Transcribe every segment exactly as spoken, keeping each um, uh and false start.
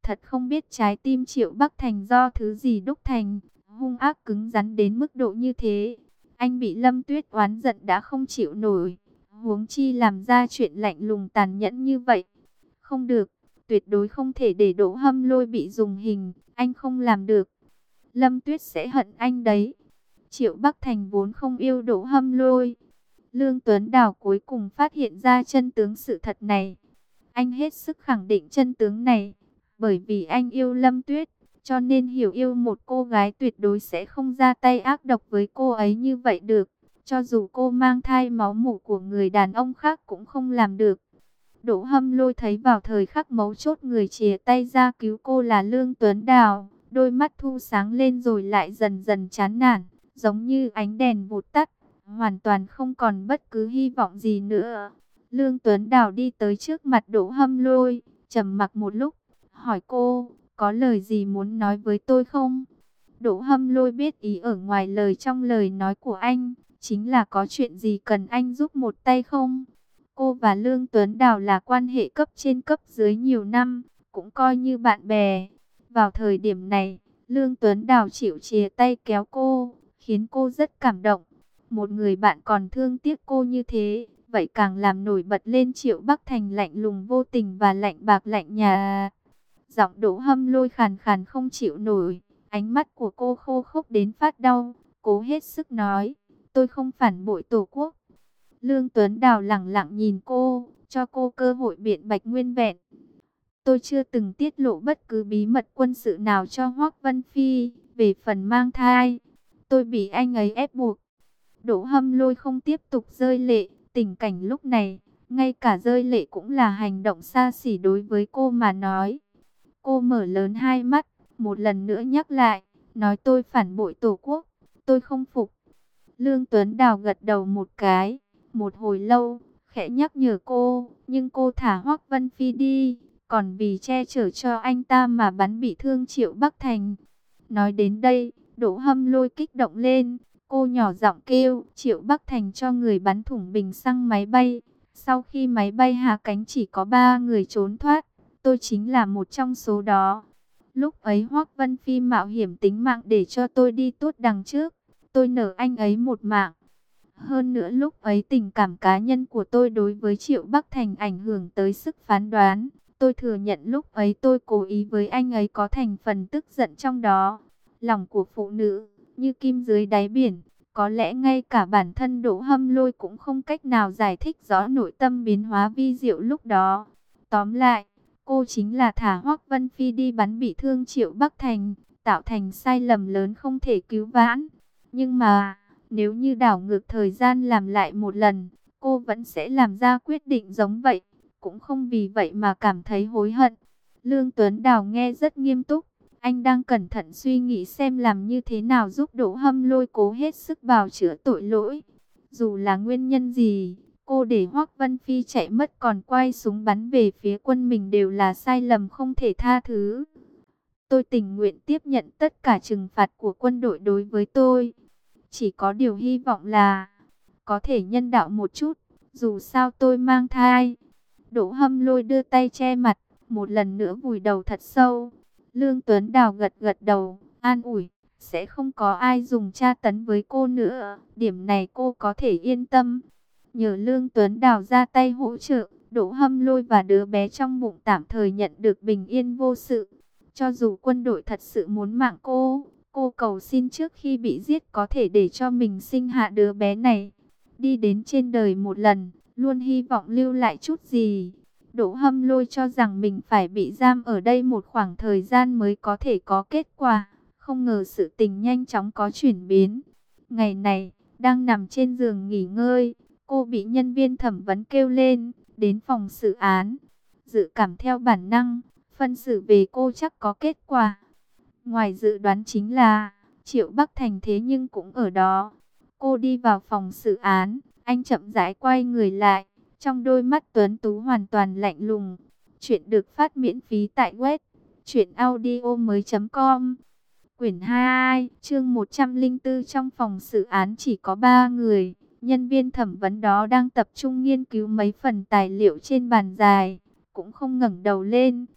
Thật không biết trái tim Triệu Bắc Thành do thứ gì đúc thành, hung ác cứng rắn đến mức độ như thế. Anh bị Lâm Tuyết oán giận đã không chịu nổi, huống chi làm ra chuyện lạnh lùng tàn nhẫn như vậy. Không được, tuyệt đối không thể để Đỗ Hâm Lôi bị dùng hình, anh không làm được. Lâm Tuyết sẽ hận anh đấy. Triệu Bắc Thành vốn không yêu Đỗ Hâm Lôi. Lương Tuấn Đào cuối cùng phát hiện ra chân tướng sự thật này. Anh hết sức khẳng định chân tướng này, bởi vì anh yêu Lâm Tuyết, cho nên hiểu yêu một cô gái tuyệt đối sẽ không ra tay ác độc với cô ấy như vậy được. Cho dù cô mang thai máu mủ của người đàn ông khác cũng không làm được. Đỗ Hâm Lôi thấy vào thời khắc mấu chốt người chìa tay ra cứu cô là Lương Tuấn Đào, đôi mắt thu sáng lên rồi lại dần dần chán nản, giống như ánh đèn vụt tắt, hoàn toàn không còn bất cứ hy vọng gì nữa. Lương Tuấn Đào đi tới trước mặt Đỗ Hâm Lôi, trầm mặc một lúc, hỏi cô, có lời gì muốn nói với tôi không? Đỗ Hâm Lôi biết ý ở ngoài lời trong lời nói của anh, chính là có chuyện gì cần anh giúp một tay không? Cô và Lương Tuấn Đào là quan hệ cấp trên cấp dưới nhiều năm, cũng coi như bạn bè. Vào thời điểm này, Lương Tuấn Đào chịu chìa tay kéo cô, khiến cô rất cảm động. Một người bạn còn thương tiếc cô như thế, vậy càng làm nổi bật lên Triệu Bắc Thành lạnh lùng vô tình và lạnh bạc lạnh nhà. Giọng Đỗ Hâm Lôi khàn khàn không chịu nổi, ánh mắt của cô khô khốc đến phát đau, cố hết sức nói, tôi không phản bội Tổ quốc. Lương Tuấn Đào lẳng lặng nhìn cô, cho cô cơ hội biện bạch nguyên vẹn. Tôi chưa từng tiết lộ bất cứ bí mật quân sự nào cho Hoắc Vân Phi, về phần mang thai, tôi bị anh ấy ép buộc. Đỗ Hâm Lôi không tiếp tục rơi lệ, tình cảnh lúc này, ngay cả rơi lệ cũng là hành động xa xỉ đối với cô mà nói. Cô mở lớn hai mắt, một lần nữa nhắc lại, nói tôi phản bội Tổ quốc, tôi không phục. Lương Tuấn Đào gật đầu một cái, một hồi lâu, khẽ nhắc nhở cô, nhưng cô thả Hoắc Vân Phi đi, còn vì che chở cho anh ta mà bắn bị thương Triệu Bắc Thành. Nói đến đây, Đỗ Hâm Lôi kích động lên, cô nhỏ giọng kêu, Triệu Bắc Thành cho người bắn thủng bình xăng máy bay. Sau khi máy bay hạ cánh chỉ có ba người trốn thoát, tôi chính là một trong số đó. Lúc ấy Hoắc Vân Phi mạo hiểm tính mạng để cho tôi đi tốt đằng trước, tôi nợ anh ấy một mạng. Hơn nữa lúc ấy tình cảm cá nhân của tôi đối với Triệu Bắc Thành ảnh hưởng tới sức phán đoán. Tôi thừa nhận lúc ấy tôi cố ý với anh ấy có thành phần tức giận trong đó. Lòng của phụ nữ, như kim dưới đáy biển, có lẽ ngay cả bản thân Đỗ Hâm Lôi cũng không cách nào giải thích rõ nội tâm biến hóa vi diệu lúc đó. Tóm lại, cô chính là thả Hoắc Vân Phi đi bắn bị thương Triệu Bắc Thành, tạo thành sai lầm lớn không thể cứu vãn. Nhưng mà, nếu như đảo ngược thời gian làm lại một lần, cô vẫn sẽ làm ra quyết định giống vậy, cũng không vì vậy mà cảm thấy hối hận. Lương Tuấn Đào nghe rất nghiêm túc, anh đang cẩn thận suy nghĩ xem làm như thế nào giúp Đỗ Hâm Lôi cố hết sức bào chữa tội lỗi. Dù là nguyên nhân gì, cô để Hoắc Vân Phi chạy mất còn quay súng bắn về phía quân mình đều là sai lầm không thể tha thứ. Tôi tình nguyện tiếp nhận tất cả trừng phạt của quân đội đối với tôi. Chỉ có điều hy vọng là có thể nhân đạo một chút, dù sao tôi mang thai. Đỗ Hâm Lôi đưa tay che mặt, một lần nữa vùi đầu thật sâu. Lương Tuấn Đào gật gật đầu, an ủi, sẽ không có ai dùng tra tấn với cô nữa, điểm này cô có thể yên tâm. Nhờ Lương Tuấn Đào ra tay hỗ trợ, Đỗ Hâm Lôi và đứa bé trong bụng tạm thời nhận được bình yên vô sự. Cho dù quân đội thật sự muốn mạng cô, cô cầu xin trước khi bị giết có thể để cho mình sinh hạ đứa bé này. Đi đến trên đời một lần, luôn hy vọng lưu lại chút gì. Đỗ Hâm Lôi cho rằng mình phải bị giam ở đây một khoảng thời gian mới có thể có kết quả. Không ngờ sự tình nhanh chóng có chuyển biến. Ngày này, đang nằm trên giường nghỉ ngơi, cô bị nhân viên thẩm vấn kêu lên, đến phòng xử án. Dự cảm theo bản năng, phân xử về cô chắc có kết quả. Ngoài dự đoán chính là, Triệu Bắc Thành thế nhưng cũng ở đó. Cô đi vào phòng xử án, anh chậm rãi quay người lại, trong đôi mắt tuấn tú hoàn toàn lạnh lùng. Chuyện được phát miễn phí tại web truyện audio mới chấm com. Quyển hai, chương một trăm lẻ bốn. Trong phòng xử án chỉ có ba người. Nhân viên thẩm vấn đó đang tập trung nghiên cứu mấy phần tài liệu trên bàn dài, cũng không ngẩng đầu lên.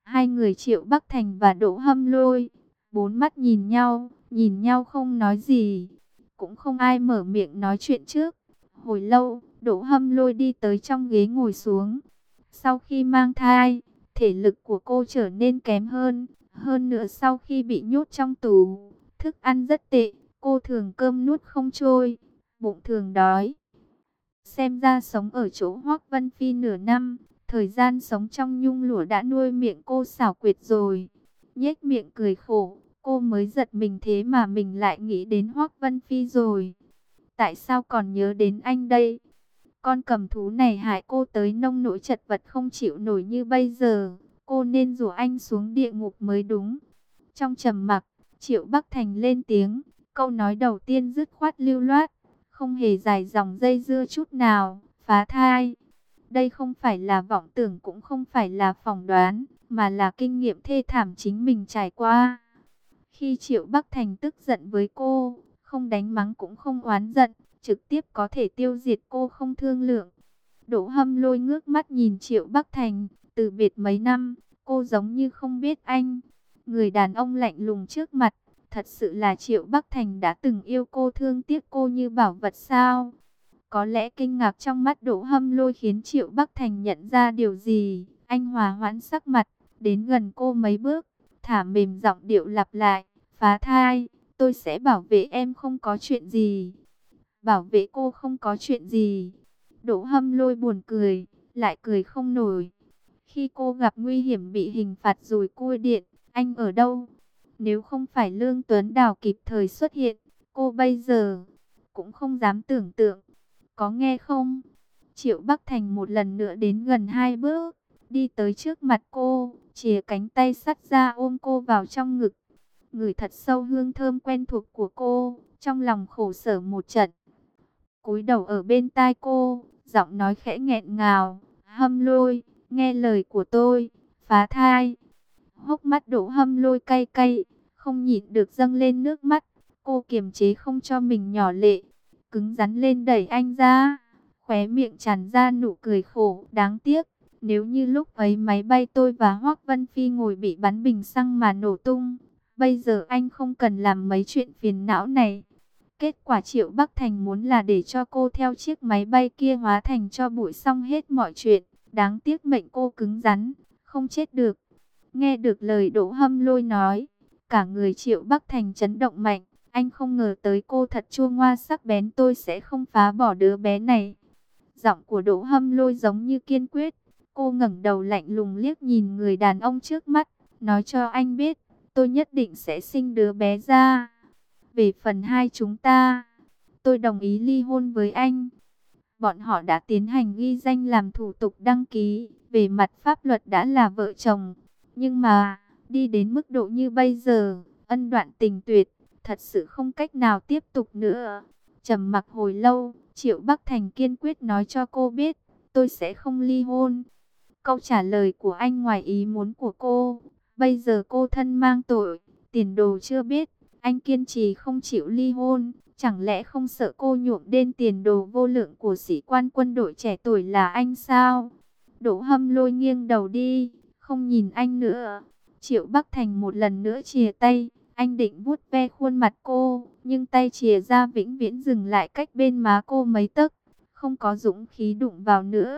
Hai người Triệu Bắc Thành và Đỗ Hâm Lôi, bốn mắt nhìn nhau, nhìn nhau không nói gì. Cũng không ai mở miệng nói chuyện trước. Hồi lâu, Đỗ Hâm Lôi đi tới trong ghế ngồi xuống. Sau khi mang thai, thể lực của cô trở nên kém hơn. Hơn nữa sau khi bị nhốt trong tù, thức ăn rất tệ, cô thường cơm nuốt không trôi, bụng thường đói. Xem ra sống ở chỗ Hoắc Vân Phi nửa năm, thời gian sống trong nhung lụa đã nuôi miệng cô xảo quyệt rồi. Nhếch miệng cười khổ, cô mới giật mình thế mà mình lại nghĩ đến Hoắc Vân Phi rồi. Tại sao còn nhớ đến anh đây? Con cầm thú này hại cô tới nông nỗi chật vật không chịu nổi như bây giờ. Cô nên rủ anh xuống địa ngục mới đúng. Trong trầm mặc, Triệu Bắc Thành lên tiếng. Câu nói đầu tiên dứt khoát lưu loát, không hề dài dòng dây dưa chút nào. Phá thai. Đây không phải là vọng tưởng cũng không phải là phỏng đoán, mà là kinh nghiệm thê thảm chính mình trải qua. Khi Triệu Bắc Thành tức giận với cô, không đánh mắng cũng không oán giận, trực tiếp có thể tiêu diệt cô không thương lượng. Đỗ Hâm Lôi ngước mắt nhìn Triệu Bắc Thành, từ biệt mấy năm, cô giống như không biết anh. Người đàn ông lạnh lùng trước mặt, thật sự là Triệu Bắc Thành đã từng yêu cô, thương tiếc cô như bảo vật sao? Có lẽ kinh ngạc trong mắt Đỗ Hâm Lôi khiến Triệu Bắc Thành nhận ra điều gì. Anh hòa hoãn sắc mặt, đến gần cô mấy bước, thả mềm giọng điệu lặp lại. Phá thai, tôi sẽ bảo vệ em không có chuyện gì. Bảo vệ cô không có chuyện gì. Đỗ Hâm Lôi buồn cười, lại cười không nổi. Khi cô gặp nguy hiểm bị hình phạt rồi cua điện, anh ở đâu? Nếu không phải Lương Tuấn Đào kịp thời xuất hiện, cô bây giờ cũng không dám tưởng tượng. Có nghe không? Triệu Bắc Thành một lần nữa đến gần hai bước, đi tới trước mặt cô, chìa cánh tay sắt ra ôm cô vào trong ngực. Ngửi thật sâu hương thơm quen thuộc của cô, trong lòng khổ sở một trận. Cúi đầu ở bên tai cô, giọng nói khẽ nghẹn ngào. Hâm Lôi, nghe lời của tôi, phá thai. Hốc mắt Đỗ Hâm Lôi cay cay, không nhịn được dâng lên nước mắt. Cô kiềm chế không cho mình nhỏ lệ, cứng rắn lên đẩy anh ra, khóe miệng tràn ra nụ cười khổ. Đáng tiếc, nếu như lúc ấy máy bay tôi và Hoắc Vân Phi ngồi bị bắn bình xăng mà nổ tung, bây giờ anh không cần làm mấy chuyện phiền não này. Kết quả Triệu Bắc Thành muốn là để cho cô theo chiếc máy bay kia hóa thành cho bụi xong hết mọi chuyện. Đáng tiếc mệnh cô cứng rắn, không chết được. Nghe được lời Đỗ Hâm Lôi nói, cả người Triệu Bắc Thành chấn động mạnh. Anh không ngờ tới cô thật chua ngoa sắc bén, tôi sẽ không phá bỏ đứa bé này. Giọng của Đỗ Hâm Lôi giống như kiên quyết. Cô ngẩng đầu lạnh lùng liếc nhìn người đàn ông trước mắt, nói cho anh biết, tôi nhất định sẽ sinh đứa bé ra. Về phần hai chúng ta, tôi đồng ý ly hôn với anh. Bọn họ đã tiến hành ghi danh làm thủ tục đăng ký, về mặt pháp luật đã là vợ chồng. Nhưng mà, đi đến mức độ như bây giờ, ân đoạn tình tuyệt, thật sự không cách nào tiếp tục nữa. Trầm mặc hồi lâu, Triệu Bắc Thành kiên quyết nói cho cô biết, tôi sẽ không ly hôn. Câu trả lời của anh ngoài ý muốn của cô, bây giờ cô thân mang tội, tiền đồ chưa biết. Anh kiên trì không chịu ly hôn, chẳng lẽ không sợ cô nhuộm đen tiền đồ vô lượng của sĩ quan quân đội trẻ tuổi là anh sao? Đỗ Hâm Lôi nghiêng đầu đi, không nhìn anh nữa. Triệu Bắc Thành một lần nữa chìa tay, anh định vuốt ve khuôn mặt cô, nhưng tay chìa ra vĩnh viễn dừng lại cách bên má cô mấy tấc, không có dũng khí đụng vào nữa.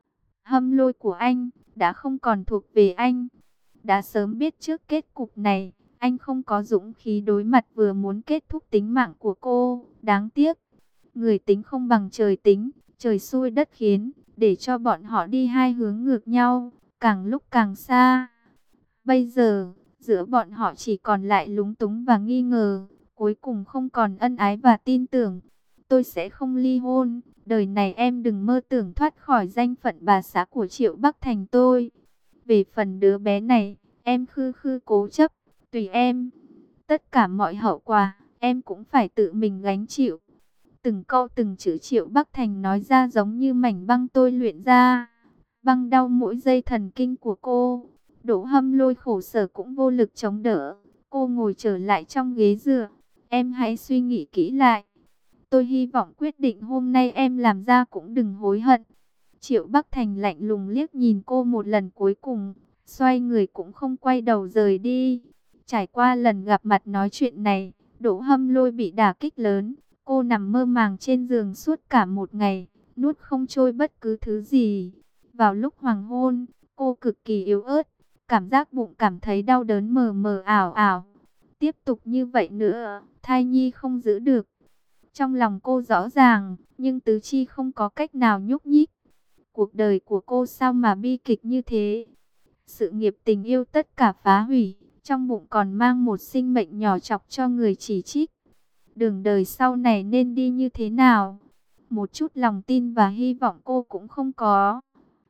Hâm Lôi của anh đã không còn thuộc về anh. Đã sớm biết trước kết cục này, anh không có dũng khí đối mặt, vừa muốn kết thúc tính mạng của cô. Đáng tiếc, người tính không bằng trời tính, trời xui đất khiến, để cho bọn họ đi hai hướng ngược nhau, càng lúc càng xa. Bây giờ, giữa bọn họ chỉ còn lại lúng túng và nghi ngờ, cuối cùng không còn ân ái và tin tưởng. Tôi sẽ không ly hôn, đời này em đừng mơ tưởng thoát khỏi danh phận bà xã của Triệu Bắc Thành tôi. Về phần đứa bé này, em khư khư cố chấp, tùy em. Tất cả mọi hậu quả, em cũng phải tự mình gánh chịu. Từng câu từng chữ Triệu Bắc Thành nói ra giống như mảnh băng tôi luyện ra, băng đau mỗi giây thần kinh của cô. Đỗ Hâm Lôi khổ sở cũng vô lực chống đỡ. Cô ngồi trở lại trong ghế dựa. Em hãy suy nghĩ kỹ lại. Tôi hy vọng quyết định hôm nay em làm ra cũng đừng hối hận. Triệu Bắc Thành lạnh lùng liếc nhìn cô một lần cuối cùng, xoay người cũng không quay đầu rời đi. Trải qua lần gặp mặt nói chuyện này, Đỗ Hâm Lôi bị đả kích lớn. Cô nằm mơ màng trên giường suốt cả một ngày, nuốt không trôi bất cứ thứ gì. Vào lúc hoàng hôn, cô cực kỳ yếu ớt, cảm giác bụng cảm thấy đau đớn mờ mờ ảo ảo. Tiếp tục như vậy nữa, thai nhi không giữ được. Trong lòng cô rõ ràng, nhưng tứ chi không có cách nào nhúc nhích. Cuộc đời của cô sao mà bi kịch như thế? Sự nghiệp tình yêu tất cả phá hủy, trong bụng còn mang một sinh mệnh nhỏ chọc cho người chỉ trích. Đường đời sau này nên đi như thế nào? Một chút lòng tin và hy vọng cô cũng không có.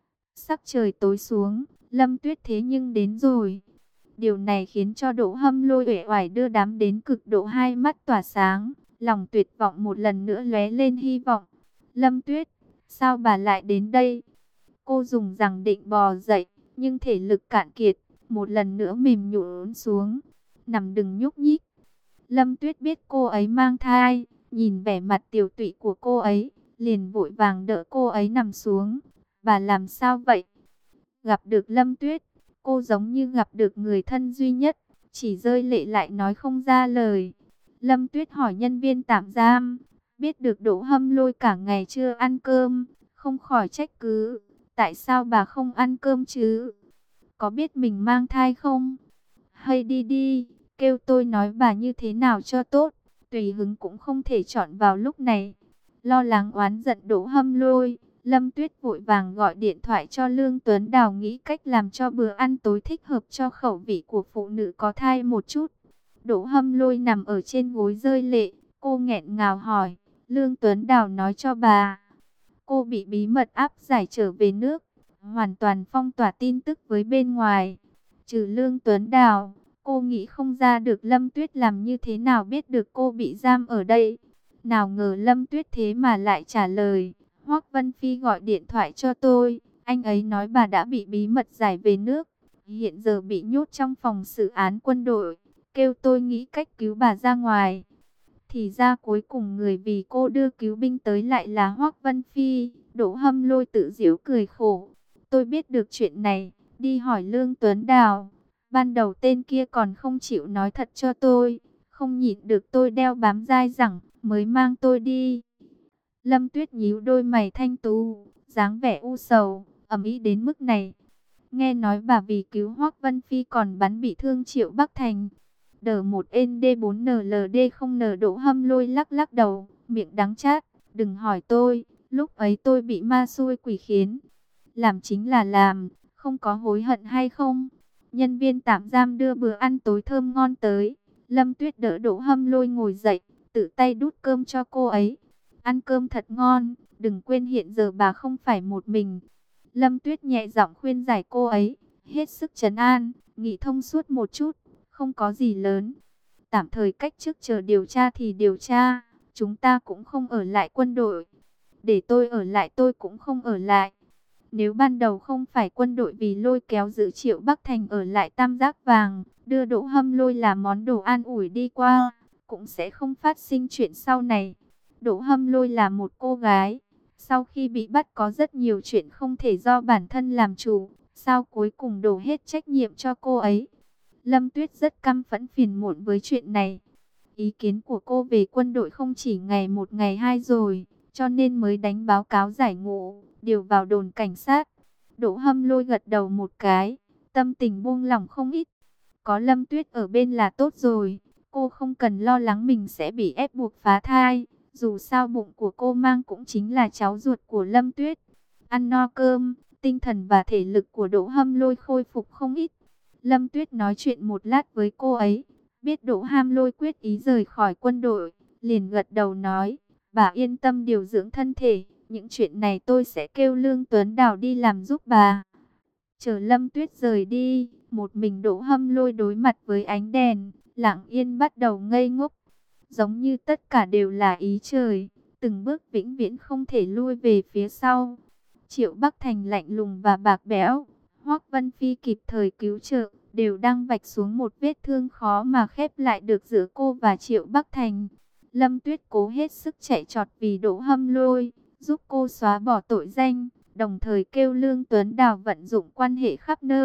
Sắc trời tối xuống, Lâm Tuyết thế nhưng đến rồi. Điều này khiến cho Đỗ Hâm Lôi uể oải đưa đám đến cực độ, hai mắt tỏa sáng, lòng tuyệt vọng một lần nữa lóe lên hy vọng. Lâm Tuyết, sao bà lại đến đây? Cô dùng rằng định bò dậy, nhưng thể lực cạn kiệt, một lần nữa mềm nhũn xuống, nằm đừng nhúc nhích. Lâm Tuyết biết cô ấy mang thai, nhìn vẻ mặt tiều tụy của cô ấy, liền vội vàng đỡ cô ấy nằm xuống. Bà làm sao vậy? Gặp được Lâm Tuyết, cô giống như gặp được người thân duy nhất, chỉ rơi lệ lại nói không ra lời. Lâm Tuyết hỏi nhân viên tạm giam, biết được Đỗ Hâm Lôi cả ngày chưa ăn cơm, không khỏi trách cứ. Tại sao bà không ăn cơm chứ? Có biết mình mang thai không? Hay đi đi, kêu tôi nói bà như thế nào cho tốt, tùy hứng cũng không thể chọn vào lúc này. Lo lắng oán giận Đỗ Hâm Lôi, Lâm Tuyết vội vàng gọi điện thoại cho Lương Tuấn Đào nghĩ cách làm cho bữa ăn tối thích hợp cho khẩu vị của phụ nữ có thai một chút. Đỗ Hâm Lôi nằm ở trên gối rơi lệ, cô nghẹn ngào hỏi, Lương Tuấn Đào nói cho bà. Cô bị bí mật áp giải trở về nước, hoàn toàn phong tỏa tin tức với bên ngoài. Trừ Lương Tuấn Đào, cô nghĩ không ra được Lâm Tuyết làm như thế nào biết được cô bị giam ở đây. Nào ngờ Lâm Tuyết thế mà lại trả lời, Hoắc Vân Phi gọi điện thoại cho tôi, anh ấy nói bà đã bị bí mật giải về nước, hiện giờ bị nhốt trong phòng xử án quân đội, kêu tôi nghĩ cách cứu bà ra ngoài. Thì ra cuối cùng người vì cô đưa cứu binh tới lại là Hoắc Vân Phi. Đỗ Hâm Lôi tự giễu cười khổ. Tôi biết được chuyện này, đi hỏi Lương Tuấn Đào. Ban đầu tên kia còn không chịu nói thật cho tôi, không nhịn được tôi đeo bám dai dẳng, mới mang tôi đi. Lâm Tuyết nhíu đôi mày thanh tú, dáng vẻ u sầu, ầm ĩ đến mức này. Nghe nói bà vì cứu Hoắc Vân Phi còn bắn bị thương Triệu Bắc Thành. Đờ một N D bốn N L D không N. Đỗ Hâm Lôi lắc lắc đầu, miệng đắng chát. Đừng hỏi tôi, lúc ấy tôi bị ma xui quỷ khiến. Làm chính là làm, không có hối hận hay không. Nhân viên tạm giam đưa bữa ăn tối thơm ngon tới. Lâm Tuyết đỡ Đỗ Hâm Lôi ngồi dậy, tự tay đút cơm cho cô ấy. Ăn cơm thật ngon, đừng quên hiện giờ bà không phải một mình. Lâm Tuyết nhẹ giọng khuyên giải cô ấy, hết sức trấn an, nghĩ thông suốt một chút, không có gì lớn. Tạm thời cách chức chờ điều tra thì điều tra, chúng ta cũng không ở lại quân đội. Để tôi ở lại tôi cũng không ở lại. Nếu ban đầu không phải quân đội vì lôi kéo giữ Triệu Bắc Thành ở lại Tam Giác Vàng, đưa Đỗ Hâm Lôi làm món đồ an ủi đi qua, cũng sẽ không phát sinh chuyện sau này. Đỗ Hâm Lôi là một cô gái, sau khi bị bắt có rất nhiều chuyện không thể do bản thân làm chủ, sao cuối cùng đổ hết trách nhiệm cho cô ấy. Lâm Tuyết rất căm phẫn phiền muộn với chuyện này. Ý kiến của cô về quân đội không chỉ ngày một ngày hai rồi, cho nên mới đánh báo cáo giải ngũ, điều vào đồn cảnh sát. Đỗ Hâm Lôi gật đầu một cái, tâm tình buông lỏng không ít. Có Lâm Tuyết ở bên là tốt rồi, cô không cần lo lắng mình sẽ bị ép buộc phá thai. Dù sao bụng của cô mang cũng chính là cháu ruột của Lâm Tuyết. Ăn no cơm, tinh thần và thể lực của Đỗ Hâm Lôi khôi phục không ít. Lâm Tuyết nói chuyện một lát với cô ấy, biết Đỗ Hâm Lôi quyết ý rời khỏi quân đội, liền gật đầu nói, bà yên tâm điều dưỡng thân thể, những chuyện này tôi sẽ kêu Lương Tuấn Đào đi làm giúp bà. Chờ Lâm Tuyết rời đi, một mình Đỗ Hâm Lôi đối mặt với ánh đèn, lặng yên bắt đầu ngây ngốc. Giống như tất cả đều là ý trời, từng bước vĩnh viễn không thể lui về phía sau. Triệu Bắc Thành lạnh lùng và bạc bẽo, Hoắc Vân Phi kịp thời cứu trợ, đều đang vạch xuống một vết thương khó mà khép lại được giữa cô và Triệu Bắc Thành. Lâm Tuyết cố hết sức chạy trọt vì Đỗ Hâm Lôi, giúp cô xóa bỏ tội danh, đồng thời kêu Lương Tuấn Đào vận dụng quan hệ khắp nơi,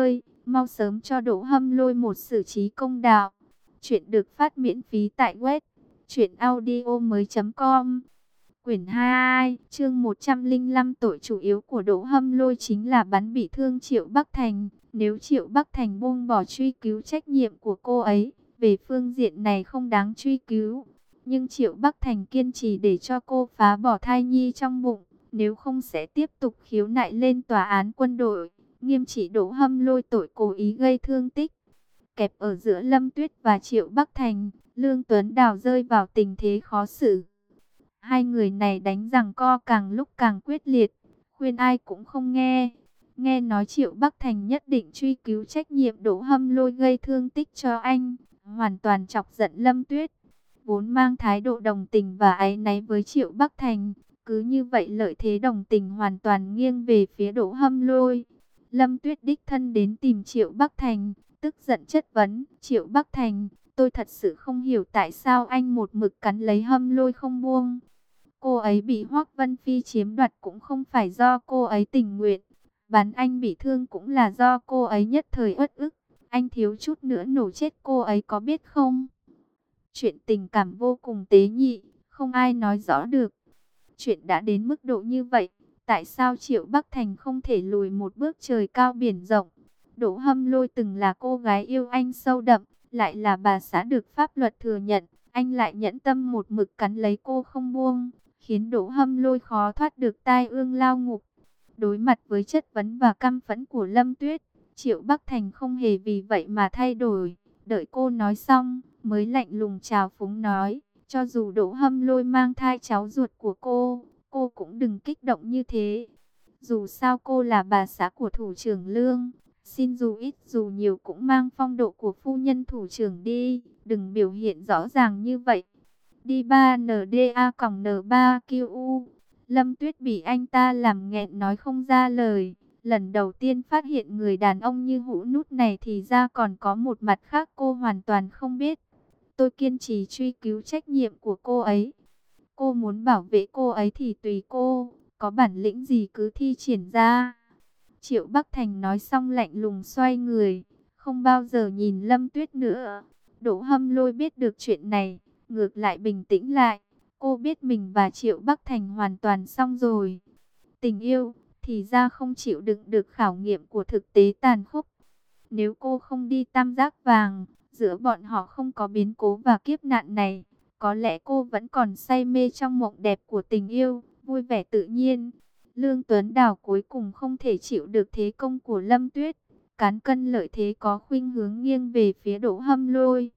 mau sớm cho Đỗ Hâm Lôi một xử trí công đạo. Chuyện được phát miễn phí tại web truyện audio mới.com. Quyển hai, chương một trăm lẻ năm. Tội chủ yếu của Đỗ Hâm Lôi chính là bắn bị thương Triệu Bắc Thành. Nếu Triệu Bắc Thành buông bỏ truy cứu trách nhiệm của cô ấy, về phương diện này không đáng truy cứu. Nhưng Triệu Bắc Thành kiên trì để cho cô phá bỏ thai nhi trong bụng, nếu không sẽ tiếp tục khiếu nại lên tòa án quân đội, nghiêm trị Đỗ Hâm Lôi tội cố ý gây thương tích. Kẹp ở giữa Lâm Tuyết và Triệu Bắc Thành, Lương Tuấn Đào rơi vào tình thế khó xử. Hai người này đánh giằng co càng lúc càng quyết liệt, khuyên ai cũng không nghe. Nghe nói Triệu Bắc Thành nhất định truy cứu trách nhiệm Đỗ Hâm Lôi gây thương tích cho anh, hoàn toàn chọc giận Lâm Tuyết. Vốn mang thái độ đồng tình và áy náy với Triệu Bắc Thành, cứ như vậy lợi thế đồng tình hoàn toàn nghiêng về phía Đỗ Hâm Lôi. Lâm Tuyết đích thân đến tìm Triệu Bắc Thành, tức giận chất vấn: Triệu Bắc Thành, tôi thật sự không hiểu tại sao anh một mực cắn lấy Hâm Lôi không buông. Cô ấy bị Hoắc Vân Phi chiếm đoạt cũng không phải do cô ấy tình nguyện, bắn anh bị thương cũng là do cô ấy nhất thời uất ức. Anh thiếu chút nữa nổ chết cô ấy có biết không? Chuyện tình cảm vô cùng tế nhị, không ai nói rõ được. Chuyện đã đến mức độ như vậy, tại sao Triệu Bắc Thành không thể lùi một bước trời cao biển rộng? Đỗ Hâm Lôi từng là cô gái yêu anh sâu đậm, lại là bà xã được pháp luật thừa nhận, anh lại nhẫn tâm một mực cắn lấy cô không buông, khiến Đỗ Hâm Lôi khó thoát được tai ương lao ngục. Đối mặt với chất vấn và căm phẫn của Lâm Tuyết, Triệu Bắc Thành không hề vì vậy mà thay đổi. Đợi cô nói xong, mới lạnh lùng chào phúng nói: cho dù Đỗ Hâm Lôi mang thai cháu ruột của cô, cô cũng đừng kích động như thế. Dù sao cô là bà xã của thủ trưởng Lương, xin dù ít dù nhiều cũng mang phong độ của phu nhân thủ trưởng đi, đừng biểu hiện rõ ràng như vậy. Đi ba N D A N ba Q U. Lâm Tuyết bị anh ta làm nghẹn nói không ra lời. Lần đầu tiên phát hiện người đàn ông như hũ nút này thì ra còn có một mặt khác cô hoàn toàn không biết. Tôi kiên trì truy cứu trách nhiệm của cô ấy. Cô muốn bảo vệ cô ấy thì tùy cô, có bản lĩnh gì cứ thi triển ra. Triệu Bắc Thành nói xong lạnh lùng xoay người, không bao giờ nhìn Lâm Tuyết nữa. Đỗ Hâm Lôi biết được chuyện này, ngược lại bình tĩnh lại. Cô biết mình và Triệu Bắc Thành hoàn toàn xong rồi. Tình yêu thì ra không chịu đựng được khảo nghiệm của thực tế tàn khốc. Nếu cô không đi tam giác vàng, giữa bọn họ không có biến cố và kiếp nạn này, có lẽ cô vẫn còn say mê trong mộng đẹp của tình yêu, vui vẻ tự nhiên. Lương Tuấn Đào cuối cùng không thể chịu được thế công của Lâm Tuyết, cán cân lợi thế có khuynh hướng nghiêng về phía Đỗ Hâm Lôi.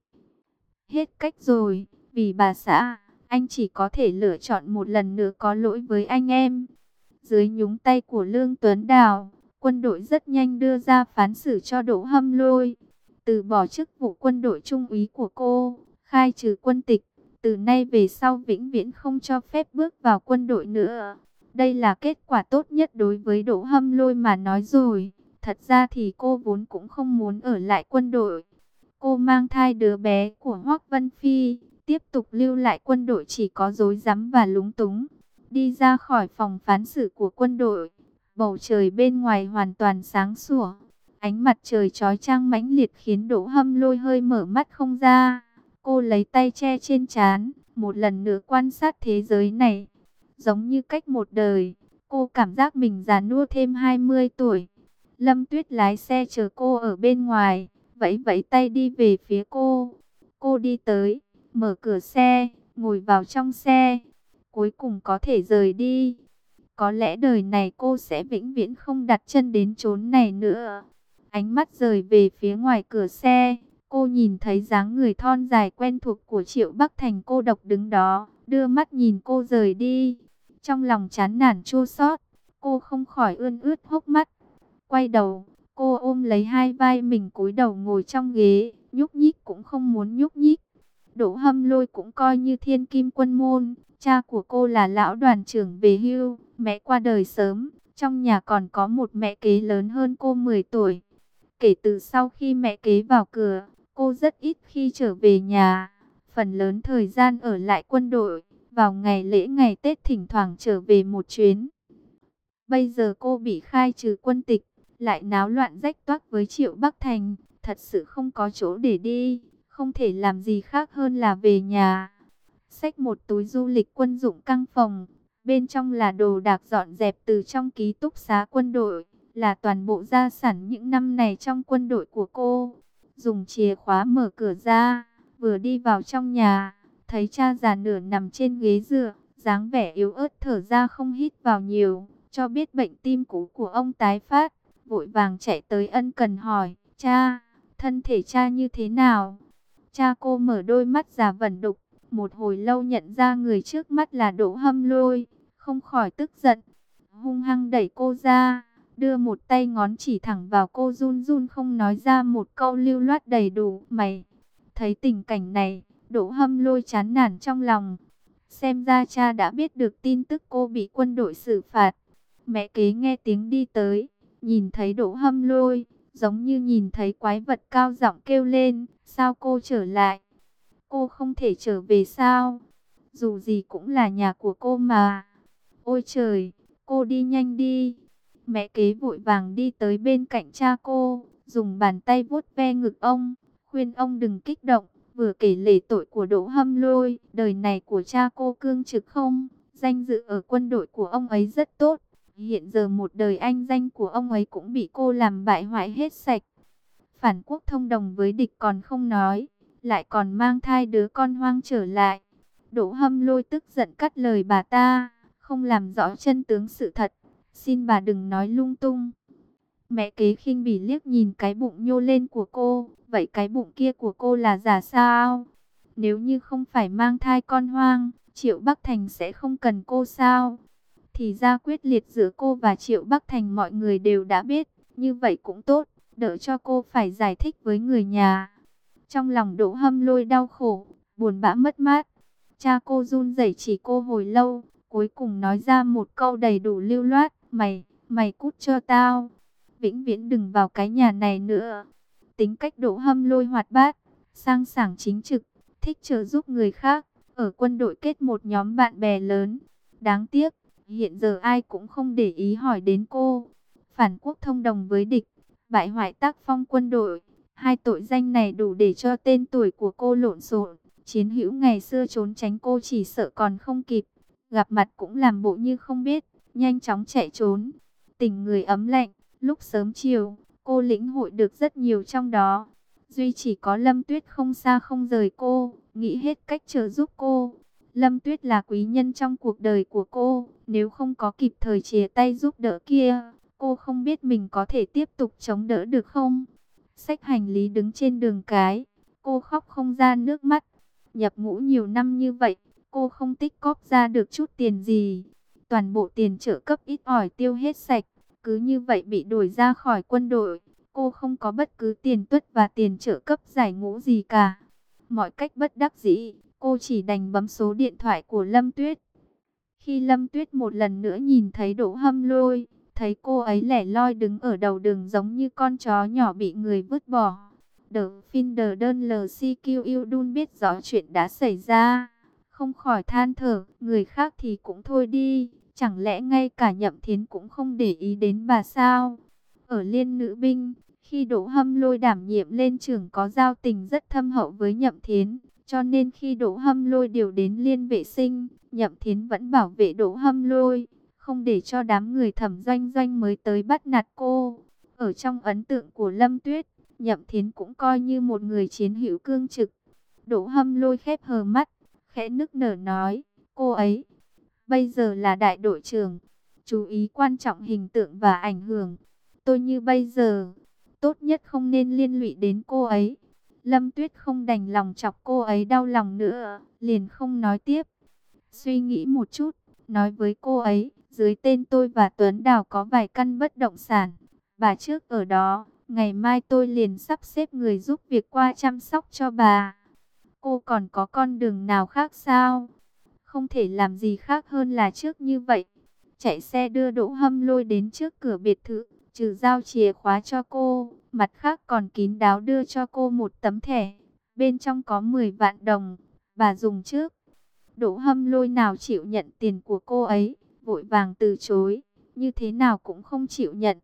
Hết cách rồi, vì bà xã, anh chỉ có thể lựa chọn một lần nữa có lỗi với anh em. Dưới nhúng tay của Lương Tuấn Đào, quân đội rất nhanh đưa ra phán xử cho Đỗ Hâm Lôi, từ bỏ chức vụ quân đội trung úy của cô, khai trừ quân tịch, từ nay về sau vĩnh viễn không cho phép bước vào quân đội nữa. Đây là kết quả tốt nhất đối với Đỗ Hâm Lôi mà nói rồi. Thật ra thì cô vốn cũng không muốn ở lại quân đội. Cô mang thai đứa bé của Hoắc Vân Phi, tiếp tục lưu lại quân đội chỉ có rối rắm và lúng túng. Đi ra khỏi phòng phán xử của quân đội, bầu trời bên ngoài hoàn toàn sáng sủa. Ánh mặt trời chói chang mãnh liệt khiến Đỗ Hâm Lôi hơi mở mắt không ra. Cô lấy tay che trên trán, một lần nữa quan sát thế giới này. Giống như cách một đời, cô cảm giác mình già nua thêm hai mươi tuổi. Lâm Tuyết lái xe chờ cô ở bên ngoài, vẫy vẫy tay đi về phía cô. Cô đi tới, mở cửa xe, ngồi vào trong xe. Cuối cùng có thể rời đi. Có lẽ đời này cô sẽ vĩnh viễn không đặt chân đến chốn này nữa. Ánh mắt rời về phía ngoài cửa xe, cô nhìn thấy dáng người thon dài quen thuộc của Triệu Bắc Thành cô độc đứng đó, đưa mắt nhìn cô rời đi. Trong lòng chán nản chua xót, cô không khỏi ươn ướt hốc mắt. Quay đầu, cô ôm lấy hai vai mình cúi đầu ngồi trong ghế, nhúc nhích cũng không muốn nhúc nhích. Đỗ Hâm Lôi cũng coi như thiên kim quân môn, cha của cô là lão đoàn trưởng về hưu, mẹ qua đời sớm, trong nhà còn có một mẹ kế lớn hơn cô mười tuổi. Kể từ sau khi mẹ kế vào cửa, cô rất ít khi trở về nhà, phần lớn thời gian ở lại quân đội, vào ngày lễ ngày Tết thỉnh thoảng trở về một chuyến. Bây giờ cô bị khai trừ quân tịch, lại náo loạn rách toác với Triệu Bắc Thành, thật sự không có chỗ để đi, không thể làm gì khác hơn là về nhà. Xách một túi du lịch quân dụng căng phòng, bên trong là đồ đạc dọn dẹp từ trong ký túc xá quân đội, là toàn bộ gia sản những năm này trong quân đội của cô. Dùng chìa khóa mở cửa ra, vừa đi vào trong nhà, thấy cha già nửa nằm trên ghế dựa, dáng vẻ yếu ớt thở ra không hít vào nhiều, cho biết bệnh tim cũ của ông tái phát, vội vàng chạy tới ân cần hỏi, cha, thân thể cha như thế nào? Cha cô mở đôi mắt già vẩn đục, một hồi lâu nhận ra người trước mắt là Đỗ Hâm Lôi, không khỏi tức giận, hung hăng đẩy cô ra, đưa một tay ngón chỉ thẳng vào cô, run run không nói ra một câu lưu loát đầy đủ. Mày! Thấy tình cảnh này, Đỗ Hâm Lôi chán nản trong lòng. Xem ra cha đã biết được tin tức cô bị quân đội xử phạt. Mẹ kế nghe tiếng đi tới, nhìn thấy Đỗ Hâm Lôi, giống như nhìn thấy quái vật, cao giọng kêu lên, sao cô trở lại? Cô không thể trở về sao? Dù gì cũng là nhà của cô mà. Ôi trời, cô đi nhanh đi. Mẹ kế vội vàng đi tới bên cạnh cha cô, dùng bàn tay vuốt ve ngực ông, khuyên ông đừng kích động, vừa kể lể tội của Đỗ Hâm Lôi. Đời này của cha cô cương trực không, danh dự ở quân đội của ông ấy rất tốt. Hiện giờ một đời anh danh của ông ấy cũng bị cô làm bại hoại hết sạch. Phản quốc thông đồng với địch còn không nói, lại còn mang thai đứa con hoang trở lại. Đỗ Hâm Lôi tức giận cắt lời bà ta, không làm rõ chân tướng sự thật, xin bà đừng nói lung tung. Mẹ kế khinh bỉ liếc nhìn cái bụng nhô lên của cô, vậy cái bụng kia của cô là giả sao? Nếu như không phải mang thai con hoang, Triệu Bắc Thành sẽ không cần cô sao? Thì ra quyết liệt giữa cô và Triệu Bắc Thành mọi người đều đã biết, như vậy cũng tốt, đỡ cho cô phải giải thích với người nhà. Trong lòng Đỗ Hâm Lôi đau khổ, buồn bã mất mát. Cha cô run rẩy chỉ cô hồi lâu, cuối cùng nói ra một câu đầy đủ lưu loát, mày, mày cút cho tao. Vĩnh viễn đừng vào cái nhà này nữa. Tính cách Đỗ Hâm Lôi hoạt bát, sang sảng chính trực, thích trợ giúp người khác, ở quân đội kết một nhóm bạn bè lớn. Đáng tiếc, hiện giờ ai cũng không để ý hỏi đến cô. Phản quốc thông đồng với địch, bại hoại tác phong quân đội, hai tội danh này đủ để cho tên tuổi của cô lộn xộn. Chiến hữu ngày xưa trốn tránh cô chỉ sợ còn không kịp, gặp mặt cũng làm bộ như không biết, nhanh chóng chạy trốn. Tình người ấm lạnh, lúc sớm chiều, cô lĩnh hội được rất nhiều trong đó. Duy chỉ có Lâm Tuyết không xa không rời cô, nghĩ hết cách trợ giúp cô. Lâm Tuyết là quý nhân trong cuộc đời của cô, nếu không có kịp thời chia tay giúp đỡ kia, cô không biết mình có thể tiếp tục chống đỡ được không. Xách hành lý đứng trên đường cái, cô khóc không ra nước mắt. Nhập ngũ nhiều năm như vậy, cô không tích cóp ra được chút tiền gì. Toàn bộ tiền trợ cấp ít ỏi tiêu hết sạch, cứ như vậy bị đuổi ra khỏi quân đội. Cô không có bất cứ tiền tuất và tiền trợ cấp giải ngũ gì cả. Mọi cách bất đắc dĩ, cô chỉ đành bấm số điện thoại của Lâm Tuyết. Khi Lâm Tuyết một lần nữa nhìn thấy Đỗ Hâm Lôi, thấy cô ấy lẻ loi đứng ở đầu đường giống như con chó nhỏ bị người vứt bỏ. The Finder đơn lờ xê quy Udun biết rõ chuyện đã xảy ra, không khỏi than thở, người khác thì cũng thôi đi, chẳng lẽ ngay cả Nhậm Thiến cũng không để ý đến bà sao? Ở Liên Nữ binh, khi Đỗ Hâm Lôi đảm nhiệm lên trưởng có giao tình rất thâm hậu với Nhậm Thiến, cho nên khi Đỗ Hâm Lôi điều đến Liên vệ sinh, Nhậm Thiến vẫn bảo vệ Đỗ Hâm Lôi, không để cho đám người Thẩm Doanh Doanh mới tới bắt nạt cô. Ở trong ấn tượng của Lâm Tuyết, Nhậm Thiến cũng coi như một người chiến hữu cương trực. Đỗ Hâm Lôi khép hờ mắt, khẽ nức nở nói, cô ấy bây giờ là đại đội trưởng, chú ý quan trọng hình tượng và ảnh hưởng. Tôi như bây giờ, tốt nhất không nên liên lụy đến cô ấy. Lâm Tuyết không đành lòng chọc cô ấy đau lòng nữa, liền không nói tiếp. Suy nghĩ một chút, nói với cô ấy, dưới tên tôi và Tuấn Đào có vài căn bất động sản. Bà trước ở đó, ngày mai tôi liền sắp xếp người giúp việc qua chăm sóc cho bà. Cô còn có con đường nào khác sao? Không thể làm gì khác hơn là trước như vậy. Chạy xe đưa Đỗ Hâm Lôi đến trước cửa biệt thự, trừ giao chìa khóa cho cô, mặt khác còn kín đáo đưa cho cô một tấm thẻ. Bên trong có mười vạn đồng, bà dùng trước. Đỗ Hâm Lôi nào chịu nhận tiền của cô ấy, vội vàng từ chối, như thế nào cũng không chịu nhận.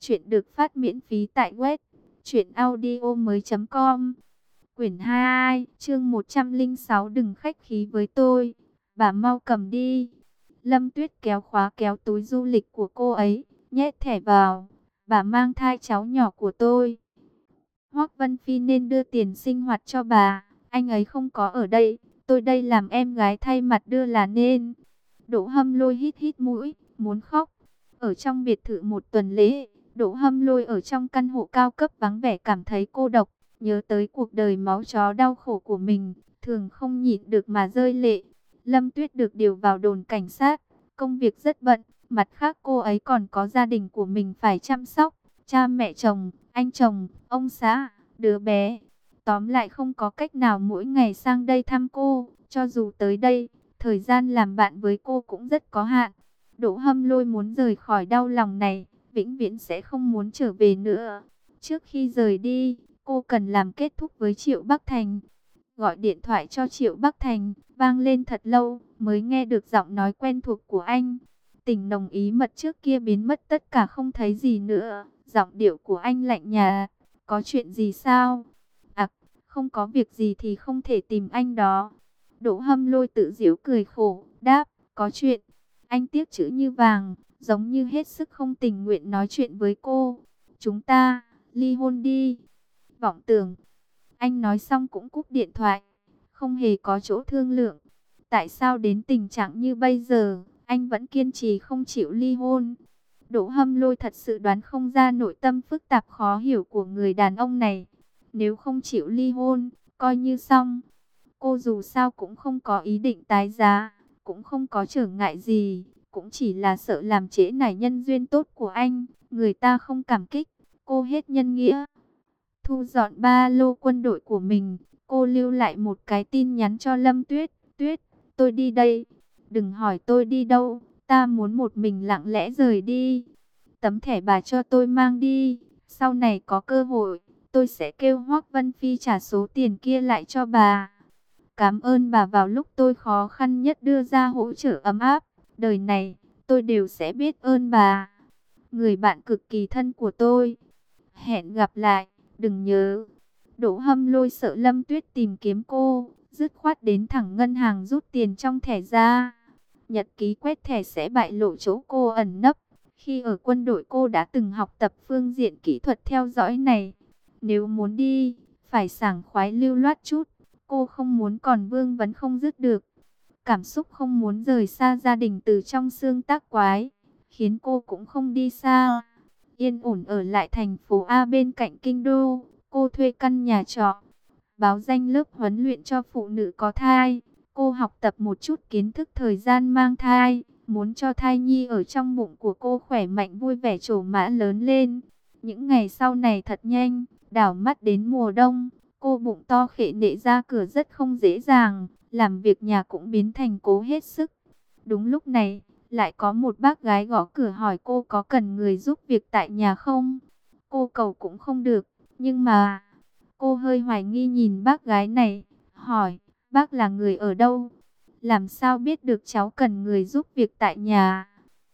Chuyện được phát miễn phí tại web truyện audio mới chấm com. Quyển hai, chương một trăm lẻ sáu. Đừng khách khí với tôi, bà mau cầm đi. Lâm Tuyết kéo khóa kéo túi du lịch của cô ấy, nhét thẻ vào. Bà mang thai cháu nhỏ của tôi. Hoắc Vân Phi nên đưa tiền sinh hoạt cho bà, anh ấy không có ở đây, tôi đây làm em gái thay mặt đưa là nên. Đỗ Hâm Lôi hít hít mũi, muốn khóc. Ở trong biệt thự một tuần lễ, Đỗ Hâm Lôi ở trong căn hộ cao cấp vắng vẻ cảm thấy cô độc, nhớ tới cuộc đời máu chó đau khổ của mình, thường không nhịn được mà rơi lệ. Lâm Tuyết được điều vào đồn cảnh sát, công việc rất bận, mặt khác cô ấy còn có gia đình của mình phải chăm sóc, cha mẹ chồng, anh chồng, ông xã, đứa bé. Tóm lại không có cách nào mỗi ngày sang đây thăm cô, cho dù tới đây, thời gian làm bạn với cô cũng rất có hạn. Đỗ Hâm Lôi muốn rời khỏi đau lòng này, vĩnh viễn sẽ không muốn trở về nữa. Trước khi rời đi, cô cần làm kết thúc với Triệu Bắc Thành. Gọi điện thoại cho Triệu Bắc Thành, vang lên thật lâu, mới nghe được giọng nói quen thuộc của anh. Tình nồng ý mật trước kia biến mất tất cả không thấy gì nữa. Giọng điệu của anh lạnh nhạt. Có chuyện gì sao? À, không có việc gì thì không thể tìm anh đó. Đỗ Hâm Lôi tự giễu cười khổ, đáp, có chuyện. Anh tiếc chữ như vàng, giống như hết sức không tình nguyện nói chuyện với cô. Chúng ta, ly hôn đi. Vọng tưởng. Anh nói xong cũng cúp điện thoại. Không hề có chỗ thương lượng. Tại sao đến tình trạng như bây giờ, anh vẫn kiên trì không chịu ly hôn? Đỗ Hâm Lôi thật sự đoán không ra nội tâm phức tạp khó hiểu của người đàn ông này. Nếu không chịu ly hôn, coi như xong. Cô dù sao cũng không có ý định tái giá, cũng không có trở ngại gì, cũng chỉ là sợ làm trễ nải nhân duyên tốt của anh, người ta không cảm kích, cô hết nhân nghĩa. Thu dọn ba lô quân đội của mình, cô lưu lại một cái tin nhắn cho Lâm Tuyết. Tuyết, tôi đi đây, đừng hỏi tôi đi đâu, ta muốn một mình lặng lẽ rời đi. Tấm thẻ bà cho tôi mang đi, sau này có cơ hội, tôi sẽ kêu Hoắc Vân Phi trả số tiền kia lại cho bà. Cảm ơn bà vào lúc tôi khó khăn nhất đưa ra hỗ trợ ấm áp. Đời này, tôi đều sẽ biết ơn bà. Người bạn cực kỳ thân của tôi. Hẹn gặp lại, đừng nhớ. Đỗ Hâm Lôi sợ Lâm Tuyết tìm kiếm cô, dứt khoát đến thẳng ngân hàng rút tiền trong thẻ ra. Nhật ký quét thẻ sẽ bại lộ chỗ cô ẩn nấp. Khi ở quân đội cô đã từng học tập phương diện kỹ thuật theo dõi này. Nếu muốn đi, phải sảng khoái lưu loát chút. Cô không muốn còn vương vấn không dứt được. Cảm xúc không muốn rời xa gia đình từ trong xương tác quái, khiến cô cũng không đi xa. Yên ổn ở lại thành phố A bên cạnh kinh đô, cô thuê căn nhà trọ. Báo danh lớp huấn luyện cho phụ nữ có thai. Cô học tập một chút kiến thức thời gian mang thai, muốn cho thai nhi ở trong bụng của cô khỏe mạnh vui vẻ trổ mã lớn lên. Những ngày sau này thật nhanh, đảo mắt đến mùa đông. Cô bụng to khệ nệ ra cửa rất không dễ dàng, làm việc nhà cũng biến thành cố hết sức. Đúng lúc này, lại có một bác gái gõ cửa hỏi cô có cần người giúp việc tại nhà không? Cô cầu cũng không được, nhưng mà... Cô hơi hoài nghi nhìn bác gái này, hỏi, bác là người ở đâu? Làm sao biết được cháu cần người giúp việc tại nhà?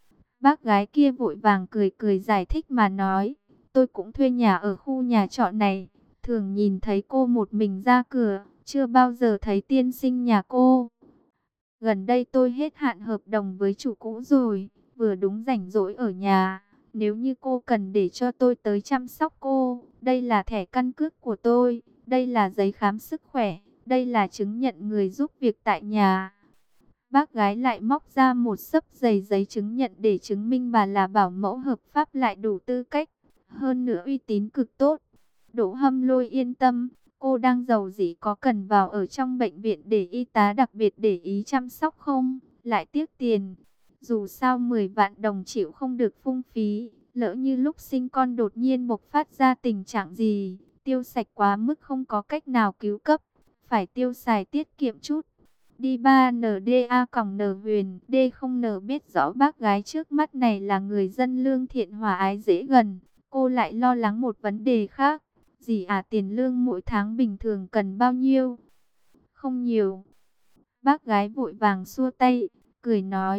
Bác gái kia vội vàng cười cười giải thích mà nói, tôi cũng thuê nhà ở khu nhà trọ này. Thường nhìn thấy cô một mình ra cửa, chưa bao giờ thấy tiên sinh nhà cô. Gần đây tôi hết hạn hợp đồng với chủ cũ rồi, vừa đúng rảnh rỗi ở nhà. Nếu như cô cần để cho tôi tới chăm sóc cô, đây là thẻ căn cước của tôi, đây là giấy khám sức khỏe, đây là chứng nhận người giúp việc tại nhà. Bác gái lại móc ra một xấp dày giấy chứng nhận để chứng minh bà là bảo mẫu hợp pháp lại đủ tư cách, hơn nữa uy tín cực tốt. Đỗ Hâm Lôi yên tâm, cô đang giàu gì có cần vào ở trong bệnh viện để y tá đặc biệt để ý chăm sóc không? Lại tiếc tiền. Dù sao mười vạn đồng chịu không được phung phí, lỡ như lúc sinh con đột nhiên bộc phát ra tình trạng gì, tiêu sạch quá mức không có cách nào cứu cấp, phải tiêu xài tiết kiệm chút. Đi ba N D A còng N Huyền, D không N biết rõ bác gái trước mắt này là người dân lương thiện hòa ái dễ gần, cô lại lo lắng một vấn đề khác. Dì à, tiền lương mỗi tháng bình thường cần bao nhiêu? Không nhiều. Bác gái vội vàng xua tay, cười nói,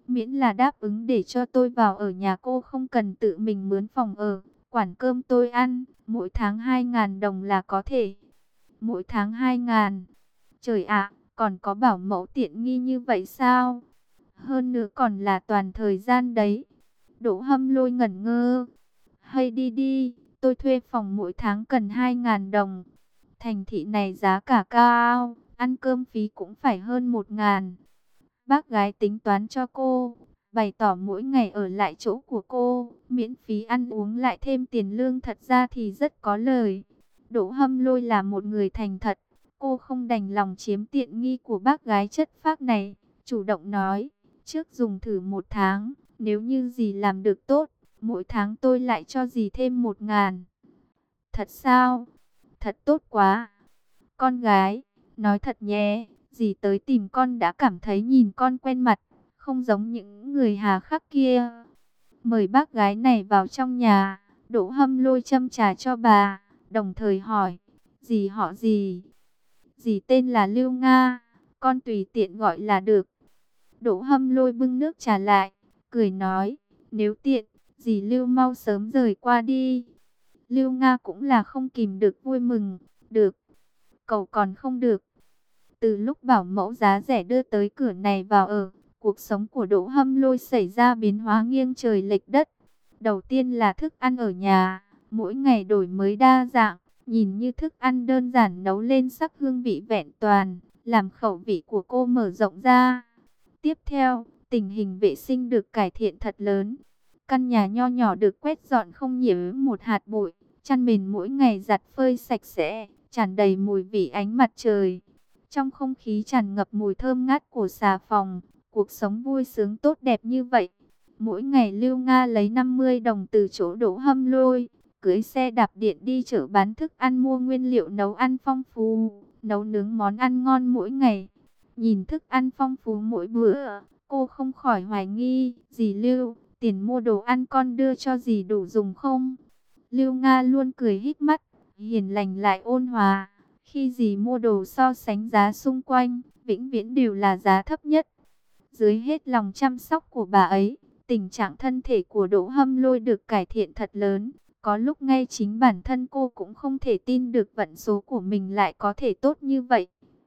miễn là đáp ứng để cho tôi vào ở nhà cô, không cần tự mình mướn phòng ở, quản cơm tôi ăn, mỗi tháng hai ngàn đồng là có thể. Mỗi tháng hai ngàn. Trời ạ, còn có bảo mẫu tiện nghi như vậy sao? Hơn nữa còn là toàn thời gian đấy. Đỗ Hâm Lôi ngẩn ngơ. Hay đi đi, tôi thuê phòng mỗi tháng cần hai ngàn đồng. Thành thị này giá cả cao, ăn cơm phí cũng phải hơn một ngàn. Bác gái tính toán cho cô, bày tỏ mỗi ngày ở lại chỗ của cô, miễn phí ăn uống lại thêm tiền lương, thật ra thì rất có lời. Đỗ Hâm Lôi là một người thành thật, cô không đành lòng chiếm tiện nghi của bác gái chất phác này, chủ động nói, trước dùng thử một tháng, nếu như dì làm được tốt, mỗi tháng tôi lại cho dì thêm một ngàn. Thật sao? Thật tốt quá. Con gái, nói thật nhé, dì tới tìm con đã cảm thấy nhìn con quen mặt, không giống những người hà khắc kia. Mời bác gái này vào trong nhà. Đỗ Hâm Lôi châm trà cho bà, đồng thời hỏi, dì họ gì? Dì tên là Lưu Nga, con tùy tiện gọi là được. Đỗ Hâm Lôi bưng nước trà lại, cười nói, nếu tiện, dì Lưu mau sớm rời qua đi. Lưu Nga cũng là không kìm được vui mừng, được, cậu còn không được. Từ lúc bảo mẫu giá rẻ đưa tới cửa này vào ở, cuộc sống của Đỗ Hâm Lôi xảy ra biến hóa nghiêng trời lệch đất. Đầu tiên là thức ăn ở nhà, mỗi ngày đổi mới đa dạng, nhìn như thức ăn đơn giản nấu lên sắc hương vị vẹn toàn, làm khẩu vị của cô mở rộng ra. Tiếp theo, tình hình vệ sinh được cải thiện thật lớn. Căn nhà nho nhỏ được quét dọn không nhiễm một hạt bụi, chăn mền mỗi ngày giặt phơi sạch sẽ, tràn đầy mùi vị ánh mặt trời. Trong không khí tràn ngập mùi thơm ngát của xà phòng, cuộc sống vui sướng tốt đẹp như vậy. Mỗi ngày Lưu Nga lấy năm mươi đồng từ chỗ Đỗ Hâm Lôi, cưỡi xe đạp điện đi chợ bán thức ăn mua nguyên liệu nấu ăn phong phú, nấu nướng món ăn ngon mỗi ngày. Nhìn thức ăn phong phú mỗi bữa, cô không khỏi hoài nghi, dì Lưu, tiền mua đồ ăn con đưa cho dì đủ dùng không? Lưu Nga luôn cười híp mắt, hiền lành lại ôn hòa. Khi dì mua đồ so sánh giá xung quanh, vĩnh viễn đều là giá thấp nhất. Dưới hết lòng chăm sóc của bà ấy, tình trạng thân thể của Đỗ Hâm Lôi được cải thiện thật lớn. Có lúc ngay chính bản thân cô cũng không thể tin được vận số của mình lại có thể tốt như vậy.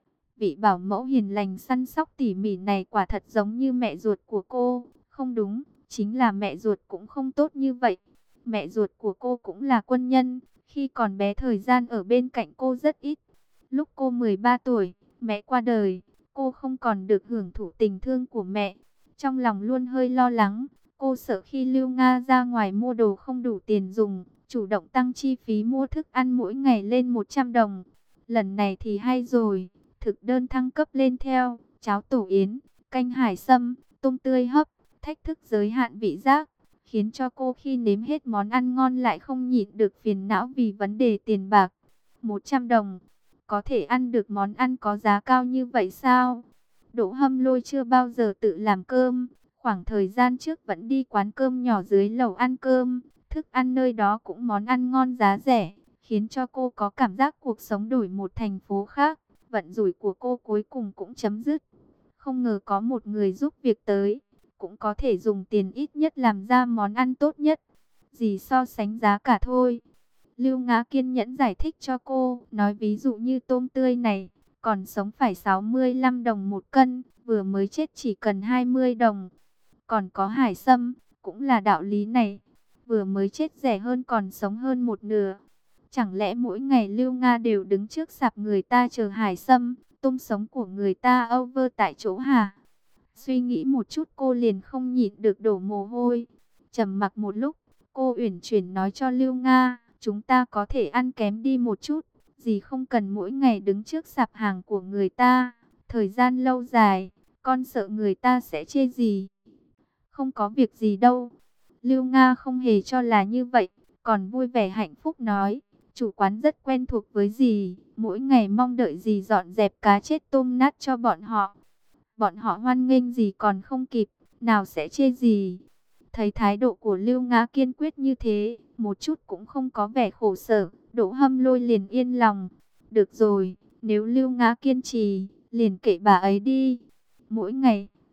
Vị bảo mẫu hiền lành săn sóc tỉ mỉ này quả thật giống như mẹ ruột của cô. Không đúng, chính là mẹ ruột cũng không tốt như vậy. Mẹ ruột của cô cũng là quân nhân, khi còn bé thời gian ở bên cạnh cô rất ít. Lúc cô mười ba tuổi, mẹ qua đời, cô không còn được hưởng thụ tình thương của mẹ. Trong lòng luôn hơi lo lắng, cô sợ khi Lưu Nga ra ngoài mua đồ không đủ tiền dùng, chủ động tăng chi phí mua thức ăn mỗi ngày lên một trăm đồng. Lần này thì hay rồi, thực đơn thăng cấp lên theo, cháo tổ yến, canh hải sâm, tôm tươi hấp, thách thức giới hạn vị giác, khiến cho cô khi nếm hết món ăn ngon lại không nhịn được phiền não vì vấn đề tiền bạc. một trăm đồng, có thể ăn được món ăn có giá cao như vậy sao? Đỗ Hâm Lôi chưa bao giờ tự làm cơm, khoảng thời gian trước vẫn đi quán cơm nhỏ dưới lầu ăn cơm, thức ăn nơi đó cũng món ăn ngon giá rẻ, khiến cho cô có cảm giác cuộc sống đổi một thành phố khác, vận rủi của cô cuối cùng cũng chấm dứt. Không ngờ có một người giúp việc tới, cũng có thể dùng tiền ít nhất làm ra món ăn tốt nhất. Gì so sánh giá cả thôi. Lưu Nga kiên nhẫn giải thích cho cô, nói ví dụ như tôm tươi này, còn sống phải sáu mươi lăm đồng một cân, vừa mới chết chỉ cần hai mươi đồng. Còn có hải sâm, cũng là đạo lý này, vừa mới chết rẻ hơn còn sống hơn một nửa. Chẳng lẽ mỗi ngày Lưu Nga đều đứng trước sạp người ta chờ hải sâm, tôm sống của người ta over tại chỗ hả? Suy nghĩ một chút cô liền không nhịn được đổ mồ hôi. Trầm mặc một lúc, cô uyển chuyển nói cho Lưu Nga, chúng ta có thể ăn kém đi một chút, dì không cần mỗi ngày đứng trước sạp hàng của người ta, thời gian lâu dài, con sợ người ta sẽ chê gì. Không có việc gì đâu. Lưu Nga không hề cho là như vậy, còn vui vẻ hạnh phúc nói, chủ quán rất quen thuộc với dì, mỗi ngày mong đợi dì dọn dẹp cá chết tôm nát cho bọn họ. Bọn họ hoan nghênh gì còn không kịp, nào sẽ chê gì. Thấy thái độ của Lưu Nga kiên quyết như thế, một chút cũng không có vẻ khổ sở, Đỗ Hâm Lôi liền yên lòng. Được rồi, nếu Lưu Nga kiên trì, liền kệ bà ấy đi. Mỗi ngày,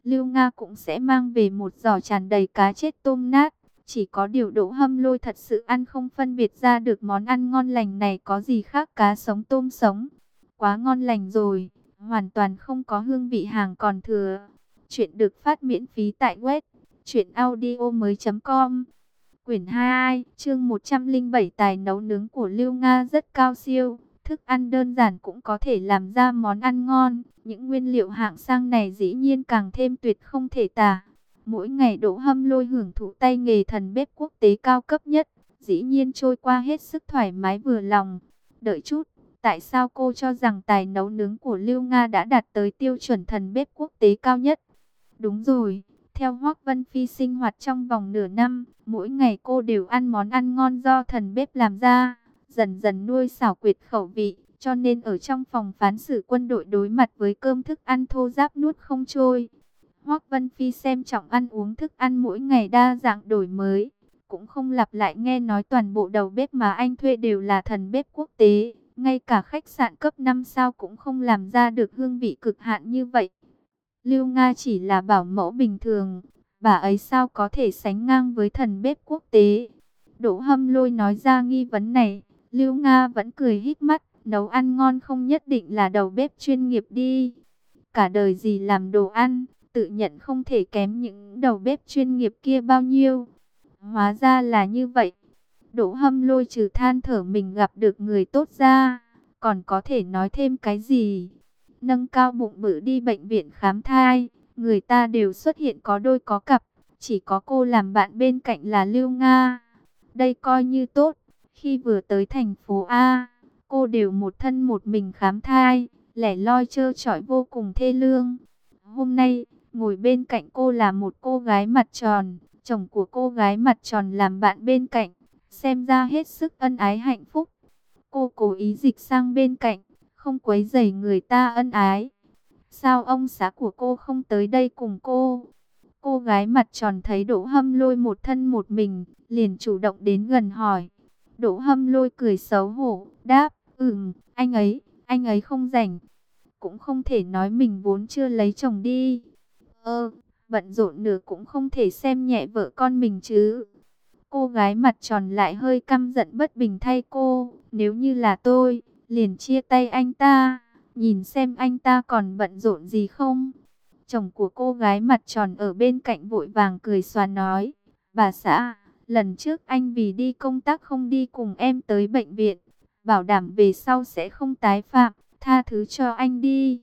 Lưu Nga cũng sẽ mang về một giỏ tràn đầy cá chết tôm nát. Chỉ có điều Đỗ Hâm Lôi thật sự ăn không phân biệt ra được món ăn ngon lành này có gì khác cá sống tôm sống. Quá ngon lành rồi, hoàn toàn không có hương vị hàng còn thừa. Chuyện được phát miễn phí tại web truyện audio mới chấm com. Quyển hai, chương một trăm lẻ bảy. Tài nấu nướng của Lưu Nga rất cao siêu. Thức ăn đơn giản cũng có thể làm ra món ăn ngon. Những nguyên liệu hạng sang này dĩ nhiên càng thêm tuyệt không thể tả. Mỗi ngày Đỗ Hâm Lôi hưởng thụ tay nghề thần bếp quốc tế cao cấp nhất. Dĩ nhiên trôi qua hết sức thoải mái vừa lòng. Đợi chút, tại sao cô cho rằng tài nấu nướng của Lưu Nga đã đạt tới tiêu chuẩn thần bếp quốc tế cao nhất? Đúng rồi, theo Hoắc Vân Phi sinh hoạt trong vòng nửa năm, mỗi ngày cô đều ăn món ăn ngon do thần bếp làm ra, dần dần nuôi xảo quyệt khẩu vị, cho nên ở trong phòng phán xử quân đội đối mặt với cơm thức ăn thô ráp nuốt không trôi. Hoắc Vân Phi xem trọng ăn uống thức ăn mỗi ngày đa dạng đổi mới, cũng không lặp lại nghe nói toàn bộ đầu bếp mà anh thuê đều là thần bếp quốc tế, ngay cả khách sạn cấp năm sao cũng không làm ra được hương vị cực hạn như vậy. Lưu Nga chỉ là bảo mẫu bình thường, bà ấy sao có thể sánh ngang với thần bếp quốc tế? Đỗ Hâm Lôi nói ra nghi vấn này, Lưu Nga vẫn cười híp mắt, nấu ăn ngon không nhất định là đầu bếp chuyên nghiệp đi. Cả đời gì làm đồ ăn, tự nhận không thể kém những đầu bếp chuyên nghiệp kia bao nhiêu. Hóa ra là như vậy. Đỗ Hâm Lôi trừ than thở mình gặp được người tốt ra, còn có thể nói thêm cái gì? Nâng cao bụng bự đi bệnh viện khám thai, người ta đều xuất hiện có đôi có cặp, chỉ có cô làm bạn bên cạnh là Lưu Nga. Đây coi như tốt, khi vừa tới thành phố A, cô đều một thân một mình khám thai, lẻ loi trơ trọi vô cùng thê lương. Hôm nay, ngồi bên cạnh cô là một cô gái mặt tròn, chồng của cô gái mặt tròn làm bạn bên cạnh, xem ra hết sức ân ái hạnh phúc. Cô cố ý dịch sang bên cạnh, không quấy rầy người ta ân ái. Sao ông xã của cô không tới đây cùng cô? Cô gái mặt tròn thấy Đỗ Hâm Lôi một thân một mình, liền chủ động đến gần hỏi. Đỗ Hâm Lôi cười xấu hổ, đáp, ừm, anh ấy, anh ấy không rảnh. Cũng không thể nói mình vốn chưa lấy chồng đi. Ơ, bận rộn nửa cũng không thể xem nhẹ vợ con mình chứ. Cô gái mặt tròn lại hơi căm giận bất bình thay cô, nếu như là tôi, liền chia tay anh ta, nhìn xem anh ta còn bận rộn gì không. Chồng của cô gái mặt tròn ở bên cạnh vội vàng cười xòa nói, bà xã, lần trước anh vì đi công tác không đi cùng em tới bệnh viện, bảo đảm về sau sẽ không tái phạm, tha thứ cho anh đi.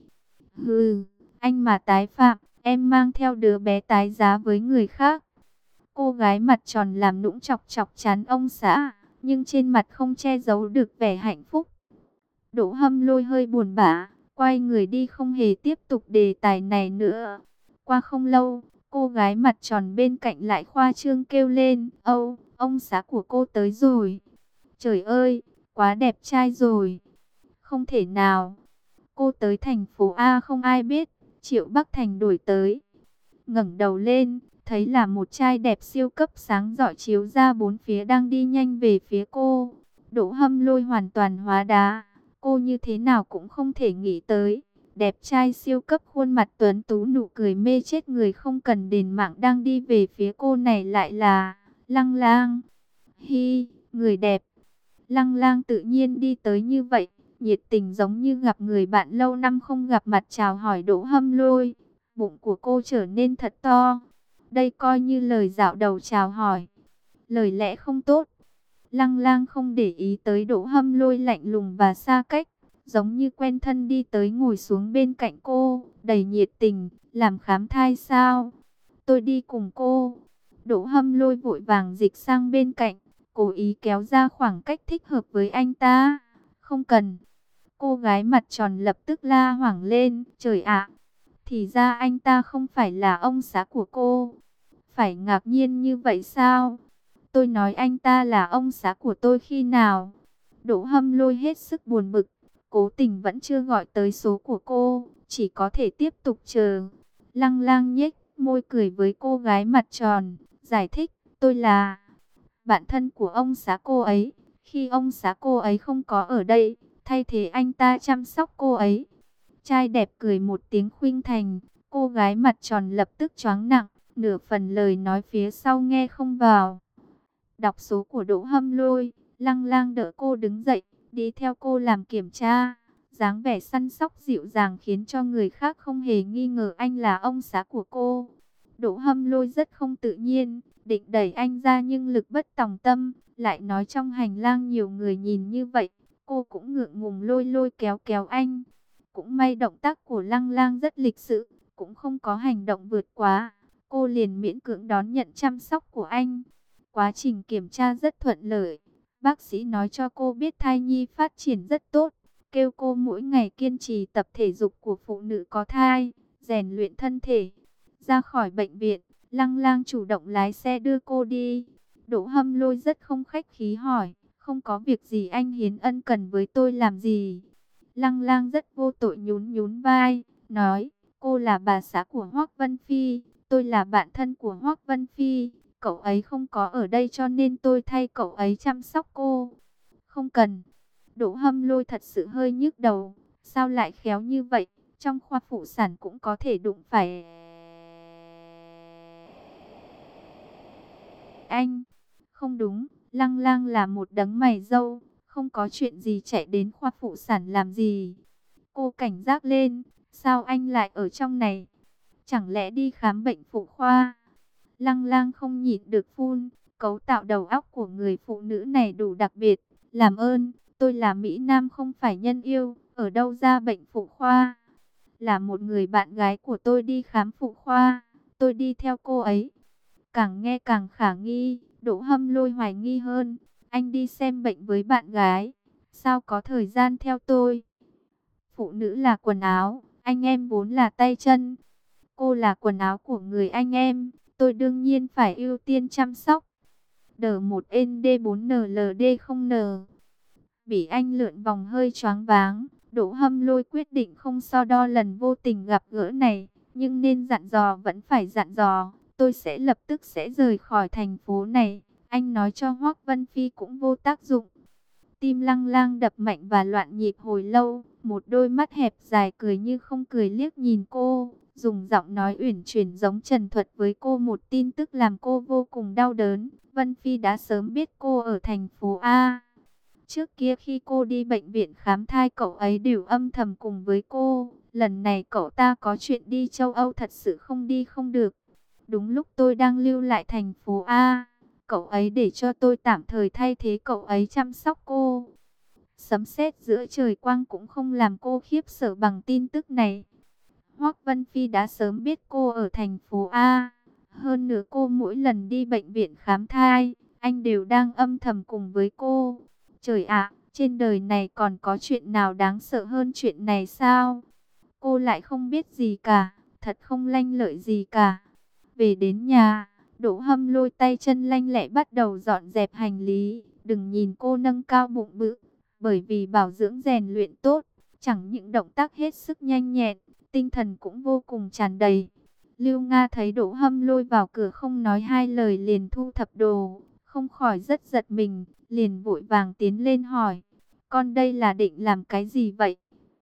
Hừ, anh mà tái phạm, em mang theo đứa bé tái giá với người khác. Cô gái mặt tròn làm nũng chọc chọc chán ông xã, nhưng trên mặt không che giấu được vẻ hạnh phúc. Đỗ Hâm Lôi hơi buồn bã, quay người đi không hề tiếp tục đề tài này nữa. Qua không lâu, cô gái mặt tròn bên cạnh lại khoa trương kêu lên, Âu, ông xã của cô tới rồi. Trời ơi, quá đẹp trai rồi. Không thể nào. Cô tới thành phố A không ai biết, Triệu Bắc Thành đuổi tới. Ngẩng đầu lên, thấy là một trai đẹp siêu cấp sáng rọi chiếu ra bốn phía đang đi nhanh về phía cô. Đỗ Hâm Lôi hoàn toàn hóa đá. Cô như thế nào cũng không thể nghĩ tới. Đẹp trai siêu cấp khuôn mặt tuấn tú nụ cười mê chết người không cần đền mạng đang đi về phía cô này lại là Lăng Lang. Hi, người đẹp. Lăng Lang tự nhiên đi tới như vậy, nhiệt tình giống như gặp người bạn lâu năm không gặp mặt chào hỏi Đỗ Hâm Lôi. Bụng của cô trở nên thật to. Đây coi như lời dạo đầu chào hỏi. Lời lẽ không tốt. Lăng Lang không để ý tới Đỗ Hâm Lôi lạnh lùng và xa cách, giống như quen thân đi tới ngồi xuống bên cạnh cô, đầy nhiệt tình, làm khám thai sao? Tôi đi cùng cô. Đỗ Hâm Lôi vội vàng dịch sang bên cạnh, cố ý kéo ra khoảng cách thích hợp với anh ta. Không cần. Cô gái mặt tròn lập tức la hoảng lên, trời ạ, thì ra anh ta không phải là ông xã của cô. Phải ngạc nhiên như vậy sao? Tôi nói anh ta là ông xã của tôi khi nào? Đỗ Hâm Lôi hết sức buồn bực, cố tình vẫn chưa gọi tới số của cô, chỉ có thể tiếp tục chờ. Lăng Lang nhếch môi cười với cô gái mặt tròn, giải thích, tôi là bạn thân của ông xã cô ấy. Khi ông xã cô ấy không có ở đây, thay thế anh ta chăm sóc cô ấy. Trai đẹp cười một tiếng khuynh thành, Cô gái mặt tròn lập tức choáng nặng, nửa phần lời nói phía sau nghe không vào. Đọc số của Đỗ Hâm Lôi, Lăng Lang đỡ cô đứng dậy, đi theo cô làm kiểm tra. Dáng vẻ săn sóc dịu dàng khiến cho người khác không hề nghi ngờ anh là ông xã của cô. Đỗ Hâm Lôi rất không tự nhiên, định đẩy anh ra nhưng lực bất tòng tâm, lại nói trong hành lang nhiều người nhìn như vậy. Cô cũng ngượng ngùng lôi lôi kéo kéo anh. Cũng may động tác của Lăng Lang rất lịch sự, cũng không có hành động vượt quá. Cô liền miễn cưỡng đón nhận chăm sóc của anh. Quá trình kiểm tra rất thuận lợi. Bác sĩ nói cho cô biết thai nhi phát triển rất tốt. Kêu cô mỗi ngày kiên trì tập thể dục của phụ nữ có thai, rèn luyện thân thể. Ra khỏi bệnh viện, Lăng Lang chủ động lái xe đưa cô đi. Đỗ Hâm Lôi rất không khách khí hỏi, không có việc gì anh hiến ân cần với tôi làm gì? Lăng Lang rất vô tội nhún nhún vai, nói, cô là bà xã của Hoắc Vân Phi, tôi là bạn thân của Hoắc Vân Phi. Cậu ấy không có ở đây cho nên tôi thay cậu ấy chăm sóc cô. Không cần. Đỗ Hâm Lôi thật sự hơi nhức đầu. Sao lại khéo như vậy? Trong khoa phụ sản cũng có thể đụng phải anh. Không đúng, Lăng Lang là một đấng mày râu, không có chuyện gì chạy đến khoa phụ sản làm gì. Cô cảnh giác lên, sao anh lại ở trong này? Chẳng lẽ đi khám bệnh phụ khoa? Lăng Lang không nhịn được phun, cấu tạo đầu óc của người phụ nữ này đủ đặc biệt. Làm ơn, tôi là Mỹ Nam không phải nhân yêu, ở đâu ra bệnh phụ khoa? Là một người bạn gái của tôi đi khám phụ khoa, tôi đi theo cô ấy. Càng nghe càng khả nghi, Đỗ Hâm Lôi hoài nghi hơn. Anh đi xem bệnh với bạn gái, sao có thời gian theo tôi? Phụ nữ là quần áo, anh em vốn là tay chân. Cô là quần áo của người anh em, tôi đương nhiên phải ưu tiên chăm sóc. D một N D bốn N L D không N. Bị anh lượn vòng hơi choáng váng, Đỗ Hâm Lôi quyết định không so đo lần vô tình gặp gỡ này, nhưng nên dặn dò vẫn phải dặn dò. Tôi sẽ lập tức sẽ rời khỏi thành phố này. Anh nói cho Hoắc Vân Phi cũng vô tác dụng. Tim Lăng Lang đập mạnh và loạn nhịp hồi lâu. Một đôi mắt hẹp dài cười như không cười liếc nhìn cô. Dùng giọng nói uyển chuyển giống trần thuật với cô một tin tức làm cô vô cùng đau đớn. Vân Phi đã sớm biết cô ở thành phố A. Trước kia khi cô đi bệnh viện khám thai cậu ấy đều âm thầm cùng với cô. Lần này cậu ta có chuyện đi châu Âu thật sự không đi không được. Đúng lúc tôi đang lưu lại thành phố A, cậu ấy để cho tôi tạm thời thay thế cậu ấy chăm sóc cô. Sấm sét giữa trời quang cũng không làm cô khiếp sợ bằng tin tức này. Hoắc Vân Phi đã sớm biết cô ở thành phố A. Hơn nữa cô mỗi lần đi bệnh viện khám thai, anh đều đang âm thầm cùng với cô. Trời ạ, trên đời này còn có chuyện nào đáng sợ hơn chuyện này sao? Cô lại không biết gì cả, thật không lanh lợi gì cả. Về đến nhà, Đỗ Hâm Lôi tay chân lanh lẹ bắt đầu dọn dẹp hành lý. Đừng nhìn cô nâng cao bụng bự, bởi vì bảo dưỡng rèn luyện tốt, chẳng những động tác hết sức nhanh nhẹn, tinh thần cũng vô cùng tràn đầy. Lưu Nga thấy Đỗ Hâm Lôi vào cửa không nói hai lời liền thu thập đồ, không khỏi rất giật mình, liền vội vàng tiến lên hỏi, con đây là định làm cái gì vậy?